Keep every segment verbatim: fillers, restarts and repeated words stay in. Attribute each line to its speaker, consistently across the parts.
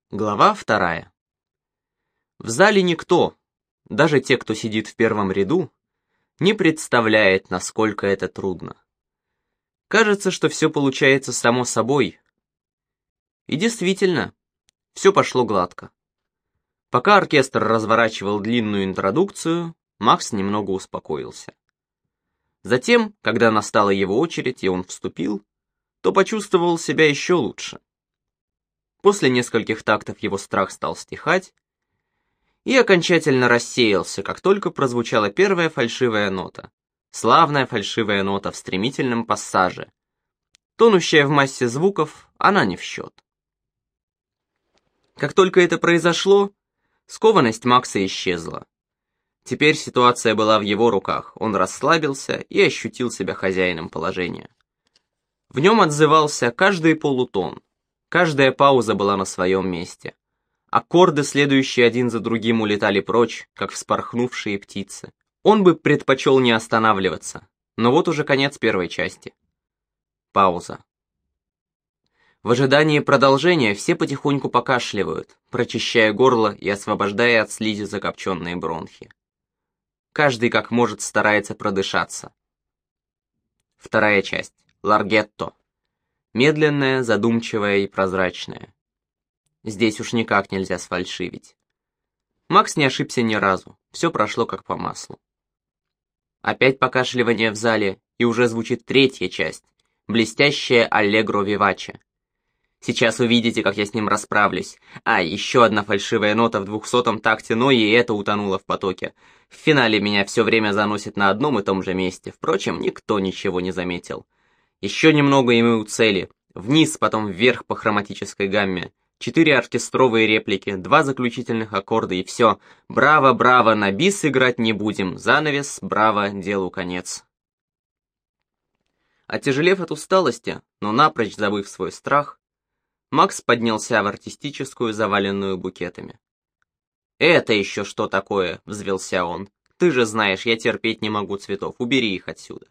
Speaker 1: Глава вторая. В зале никто, даже те, кто сидит в первом ряду, не представляет, насколько это трудно. Кажется, что все получается само собой. И действительно, все пошло гладко. Пока оркестр разворачивал длинную интродукцию, Макс немного успокоился. Затем, когда настала его очередь и он вступил, то почувствовал себя еще лучше. После нескольких тактов его страх стал стихать и окончательно рассеялся, как только прозвучала первая фальшивая нота. Славная фальшивая нота в стремительном пассаже. Тонущая в массе звуков, она не в счет. Как только это произошло, скованность Макса исчезла. Теперь ситуация была в его руках, он расслабился и ощутил себя хозяином положения. В нем отзывался каждый полутон. Каждая пауза была на своем месте. Аккорды, следующие один за другим, улетали прочь, как вспорхнувшие птицы. Он бы предпочел не останавливаться, но вот уже конец первой части. Пауза. В ожидании продолжения все потихоньку покашливают, прочищая горло и освобождая от слизи закопченные бронхи. Каждый как может старается продышаться. Вторая часть. Ларгетто. Медленная, задумчивая и прозрачная. Здесь уж никак нельзя сфальшивить. Макс не ошибся ни разу, все прошло как по маслу. Опять покашливание в зале, и уже звучит третья часть, блестящая аллегро виваче. Сейчас увидите, как я с ним расправлюсь. А, еще одна фальшивая нота в двухсотом такте, но и это утонуло в потоке. В финале меня все время заносит на одном и том же месте, впрочем, никто ничего не заметил. Еще немного, и мы у цели. Вниз, потом вверх по хроматической гамме. Четыре оркестровые реплики, два заключительных аккорда и все. Браво, браво, на бис играть не будем. Занавес, браво, делу конец. Отяжелев от усталости, но напрочь забыв свой страх, Макс поднялся в артистическую, заваленную букетами. «Это еще что такое?» — взвелся он. «Ты же знаешь, я терпеть не могу цветов, убери их отсюда».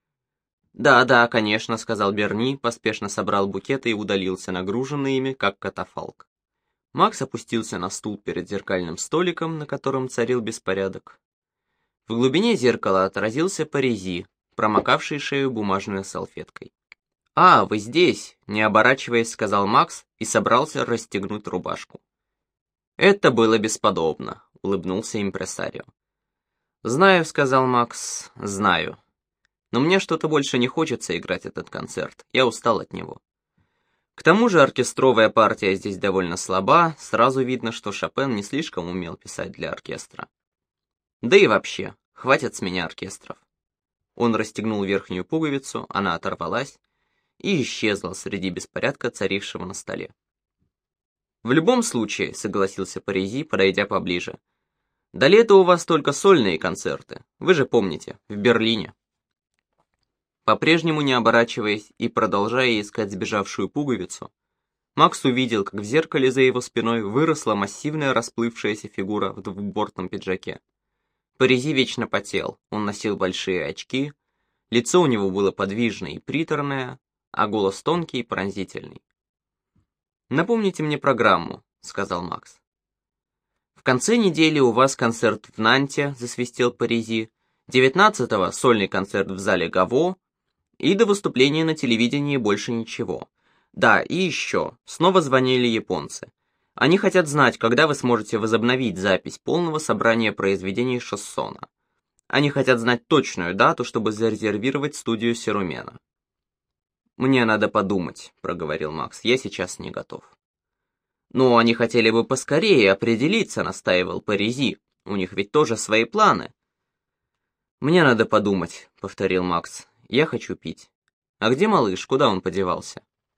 Speaker 1: «Да, да, конечно», — сказал Берни, поспешно собрал букеты и удалился, нагруженный ими, как катафалк. Макс опустился на стул перед зеркальным столиком, на котором царил беспорядок. В глубине зеркала отразился Паризи, промокавший шею бумажной салфеткой. «А, вы здесь», — не оборачиваясь, сказал Макс и собрался расстегнуть рубашку. «Это было бесподобно», — улыбнулся импресарио. «Знаю», — сказал Макс, — «знаю. Но мне что-то больше не хочется играть этот концерт, я устал от него. К тому же оркестровая партия здесь довольно слаба, сразу видно, что Шопен не слишком умел писать для оркестра. Да и вообще, хватит с меня оркестров». Он расстегнул верхнюю пуговицу, она оторвалась и исчезла среди беспорядка, царившего на столе. «В любом случае», — согласился Паризи, подойдя поближе, — «до лета у вас только сольные концерты, вы же помните, в Берлине». По-прежнему не оборачиваясь и продолжая искать сбежавшую пуговицу, Макс увидел, как в зеркале за его спиной выросла массивная расплывшаяся фигура в двубортном пиджаке. Паризи вечно потел, он носил большие очки, лицо у него было подвижное и приторное, а голос тонкий и пронзительный. «Напомните мне программу», — сказал Макс. «В конце недели у вас концерт в Нанте», — засвистел Паризи, девятнадцатого сольный концерт в зале Гаво, и до выступления на телевидении больше ничего. Да, и еще, снова звонили японцы. Они хотят знать, когда вы сможете возобновить запись полного собрания произведений Шоссона. Они хотят знать точную дату, чтобы зарезервировать студию Сирумена. «Мне надо подумать», — проговорил Макс, — «я сейчас не готов». «Но они хотели бы поскорее определиться», — настаивал Паризи. «У них ведь тоже свои планы». «Мне надо подумать», — повторил Макс. «Я хочу пить». «А где малыш? Куда он подевался?»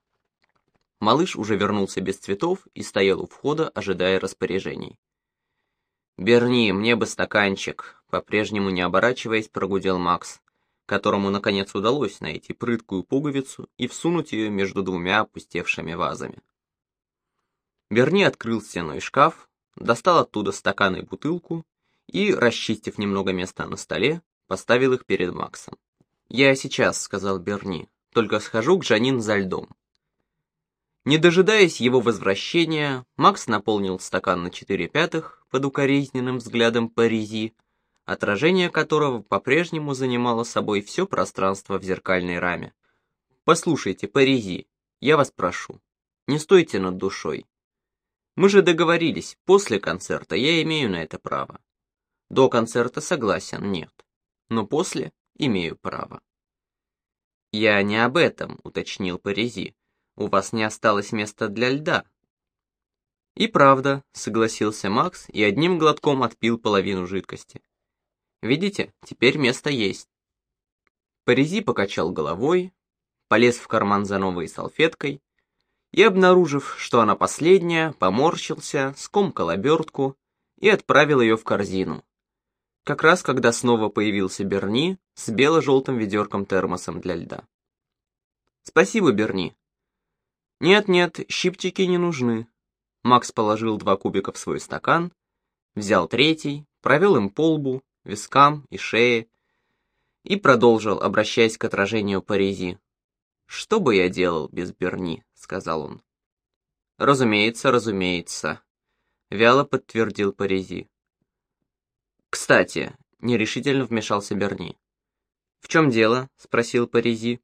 Speaker 1: Малыш уже вернулся без цветов и стоял у входа, ожидая распоряжений. «Берни, мне бы стаканчик», — по-прежнему не оборачиваясь, прогудел Макс, которому наконец удалось найти прыткую пуговицу и всунуть ее между двумя опустевшими вазами. Берни открыл стенной шкаф, достал оттуда стакан и бутылку и, расчистив немного места на столе, поставил их перед Максом. «Я сейчас», — сказал Берни, — «только схожу к Жанин за льдом». Не дожидаясь его возвращения, Макс наполнил стакан на четыре пятых под укоризненным взглядом Паризи, отражение которого по-прежнему занимало собой все пространство в зеркальной раме. «Послушайте, Паризи, я вас прошу, не стойте над душой. Мы же договорились, после концерта я имею на это право. До концерта согласен, нет, но после имею право». «Я не об этом», — уточнил Паризи. «У вас не осталось места для льда». «И правда», — согласился Макс и одним глотком отпил половину жидкости. «Видите, теперь место есть». Паризи покачал головой, полез в карман за новой салфеткой и, обнаружив, что она последняя, поморщился, скомкал обертку и отправил ее в корзину. Как раз когда снова появился Берни с бело-желтым ведерком-термосом для льда. «Спасибо, Берни». «Нет-нет, щипчики не нужны». Макс положил два кубика в свой стакан, взял третий, провел им по лбу, вискам и шее и продолжил, обращаясь к отражению Паризи. «Что бы я делал без Берни?» — сказал он. «Разумеется, разумеется», — вяло подтвердил Паризи. «Кстати», — нерешительно вмешался Берни. «В чем дело?» — спросил Паризи.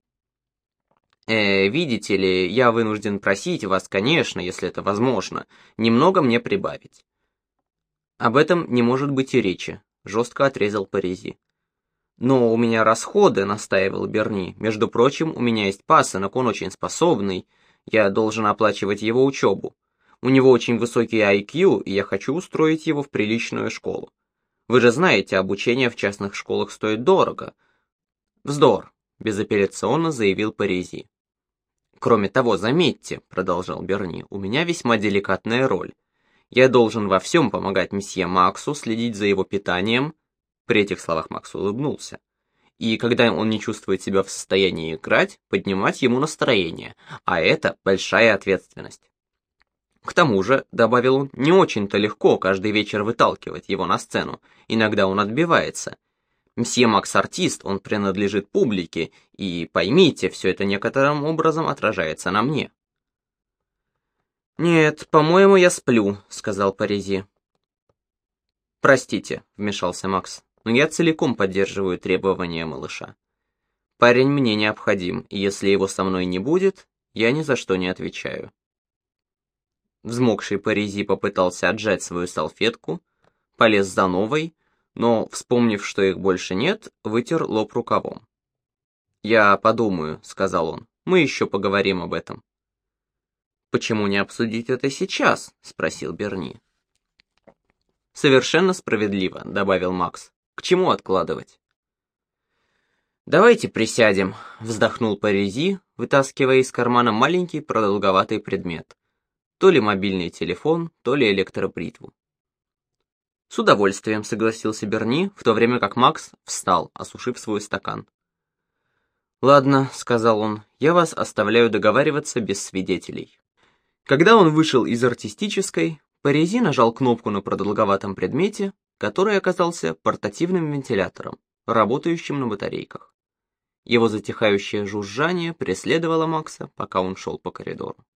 Speaker 1: «Э, видите ли, я вынужден просить вас, конечно, если это возможно, немного мне прибавить». «Об этом не может быть и речи», — жестко отрезал Паризи. «Но у меня расходы», — настаивал Берни. «Между прочим, у меня есть пасынок, он очень способный. Я должен оплачивать его учебу. У него очень высокий ай кью, и я хочу устроить его в приличную школу. Вы же знаете, обучение в частных школах стоит дорого». «Вздор», — безапелляционно заявил Паризи. «Кроме того, заметьте», — продолжал Берни, — «у меня весьма деликатная роль. Я должен во всем помогать месье Максу, следить за его питанием». При этих словах Макс улыбнулся. «И когда он не чувствует себя в состоянии играть, поднимать ему настроение, а это большая ответственность. К тому же, — добавил он, — не очень-то легко каждый вечер выталкивать его на сцену, иногда он отбивается. Мсье Макс артист, он принадлежит публике, и, поймите, все это некоторым образом отражается на мне». «Нет, по-моему, я сплю», — сказал Паризи. «Простите», — вмешался Макс, — «но я целиком поддерживаю требования малыша. Парень мне необходим, и если его со мной не будет, я ни за что не отвечаю». Взмокший Паризи попытался отжать свою салфетку, полез за новой, но, вспомнив, что их больше нет, вытер лоб рукавом. «Я подумаю», — сказал он, — «мы еще поговорим об этом». «Почему не обсудить это сейчас?» — спросил Берни. «Совершенно справедливо», — добавил Макс. «К чему откладывать?» «Давайте присядем», — вздохнул Паризи, вытаскивая из кармана маленький продолговатый предмет. То ли мобильный телефон, то ли электробритву. «С удовольствием», — согласился Берни, в то время как Макс встал, осушив свой стакан. «Ладно», — сказал он, — «я вас оставляю договариваться без свидетелей». Когда он вышел из артистической, Паризи нажал кнопку на продолговатом предмете, который оказался портативным вентилятором, работающим на батарейках. Его затихающее жужжание преследовало Макса, пока он шел по коридору.